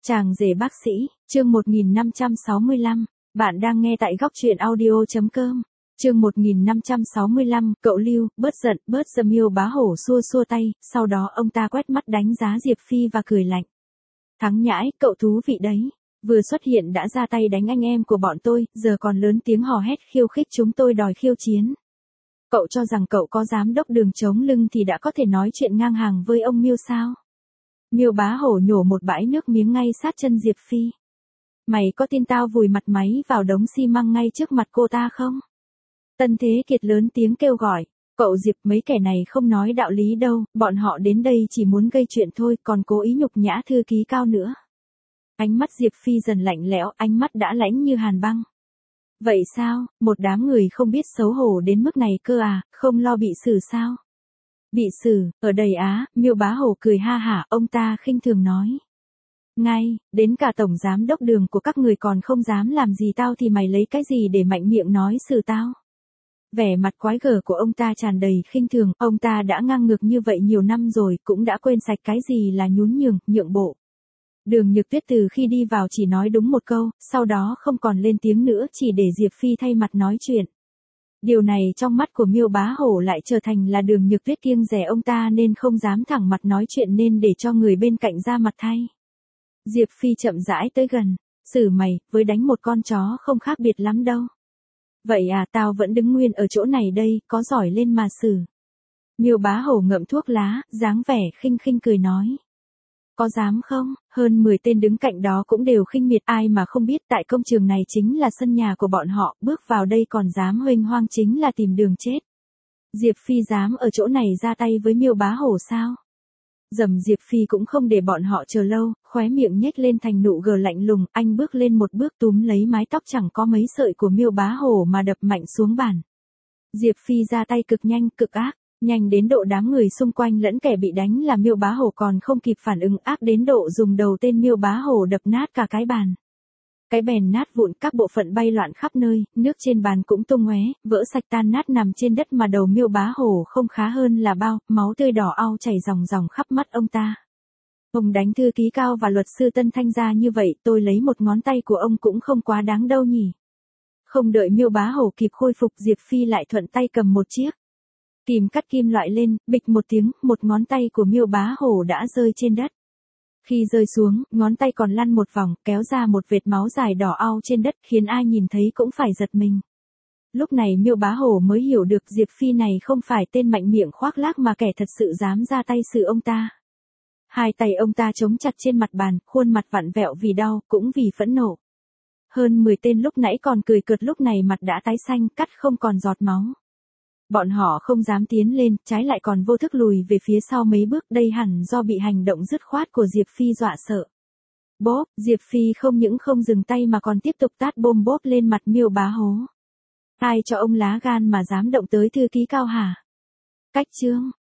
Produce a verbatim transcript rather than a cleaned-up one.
Chàng rể bác sĩ, chương một nghìn năm trăm sáu mươi lăm, bạn đang nghe tại góc truyện audio.com. Chương một nghìn năm trăm sáu mươi lăm, cậu Lưu, bớt giận, bớt dâm yêu bá hổ xua xua tay, sau đó ông ta quét mắt đánh giá Diệp Phi và cười lạnh. Thắng nhãi, cậu thú vị đấy. Vừa xuất hiện đã ra tay đánh anh em của bọn tôi, giờ còn lớn tiếng hò hét khiêu khích chúng tôi đòi khiêu chiến. Cậu cho rằng cậu có giám đốc Đường chống lưng thì đã có thể nói chuyện ngang hàng với ông Miêu sao? Miêu bá hổ nhổ một bãi nước miếng ngay sát chân Diệp Phi. Mày có tin tao vùi mặt máy vào đống xi măng ngay trước mặt cô ta không? Tân Thế Kiệt lớn tiếng kêu gọi. Cậu Diệp, mấy kẻ này không nói đạo lý đâu, bọn họ đến đây chỉ muốn gây chuyện thôi, còn cố ý nhục nhã thư ký Cao nữa. Ánh mắt Diệp Phi dần lạnh lẽo, ánh mắt đã lãnh như hàn băng. Vậy sao, một đám người không biết xấu hổ đến mức này cơ à, không lo bị xử sao? Bị xử, ở đầy Á, Miêu bá hổ cười ha hả, ông ta khinh thường nói. Ngay, đến cả tổng giám đốc Đường của các người còn không dám làm gì tao thì mày lấy cái gì để mạnh miệng nói xử tao? Vẻ mặt quái gở của ông ta tràn đầy khinh thường, ông ta đã ngang ngược như vậy nhiều năm rồi, cũng đã quên sạch cái gì là nhún nhường, nhượng bộ. Đường Nhược Tuyết từ khi đi vào chỉ nói đúng một câu, sau đó không còn lên tiếng nữa, chỉ để Diệp Phi thay mặt nói chuyện. Điều này trong mắt của Miêu bá hổ lại trở thành là Đường Nhược Tuyết kiêng dè ông ta nên không dám thẳng mặt nói chuyện nên để cho người bên cạnh ra mặt thay. Diệp Phi chậm rãi tới gần, xử mày, với đánh một con chó không khác biệt lắm đâu. Vậy à, tao vẫn đứng nguyên ở chỗ này đây, có giỏi lên mà xử. Miêu bá hổ ngậm thuốc lá, dáng vẻ khinh khinh cười nói. Có dám không, hơn mười tên đứng cạnh đó cũng đều khinh miệt, ai mà không biết tại công trường này chính là sân nhà của bọn họ, bước vào đây còn dám huênh hoang chính là tìm đường chết. Diệp Phi dám ở chỗ này ra tay với Miêu bá hổ sao? Dầm Diệp Phi cũng không để bọn họ chờ lâu, khóe miệng nhếch lên thành nụ gờ lạnh lùng, anh bước lên một bước túm lấy mái tóc chẳng có mấy sợi của Miêu bá hổ mà đập mạnh xuống bàn. Diệp Phi ra tay cực nhanh, cực ác. Nhanh đến độ đám người xung quanh lẫn kẻ bị đánh là Miêu bá hổ còn không kịp phản ứng, ác đến độ dùng đầu tên Miêu bá hổ đập nát cả cái bàn. Cái bèn nát vụn, các bộ phận bay loạn khắp nơi, nước trên bàn cũng tung ngoé, vỡ sạch tan nát nằm trên đất mà đầu Miêu bá hổ không khá hơn là bao, máu tươi đỏ au chảy ròng ròng khắp mắt ông ta. Ông đánh thư ký Cao và luật sư Tân Thanh ra như vậy, tôi lấy một ngón tay của ông cũng không quá đáng đâu nhỉ. Không đợi Miêu bá hổ kịp khôi phục, Diệp Phi lại thuận tay cầm một chiếc kìm cắt kim loại lên, bịch một tiếng, một ngón tay của Miêu bá hổ đã rơi trên đất. Khi rơi xuống, ngón tay còn lăn một vòng, kéo ra một vệt máu dài đỏ au trên đất, khiến ai nhìn thấy cũng phải giật mình. Lúc này Miêu bá hổ mới hiểu được Diệp Phi này không phải tên mạnh miệng khoác lác mà kẻ thật sự dám ra tay xử ông ta. Hai tay ông ta chống chặt trên mặt bàn, khuôn mặt vặn vẹo vì đau, cũng vì phẫn nộ. Hơn mười tên lúc nãy còn cười cợt lúc này mặt đã tái xanh, cắt không còn giọt máu. Bọn họ không dám tiến lên, trái lại còn vô thức lùi về phía sau mấy bước, đây hẳn do bị hành động dứt khoát của Diệp Phi dọa sợ. Bốp, Diệp Phi không những không dừng tay mà còn tiếp tục tát bôm bốp lên mặt Miêu bá hổ. Ai cho ông lá gan mà dám động tới thư ký Cao hả? Cách chương.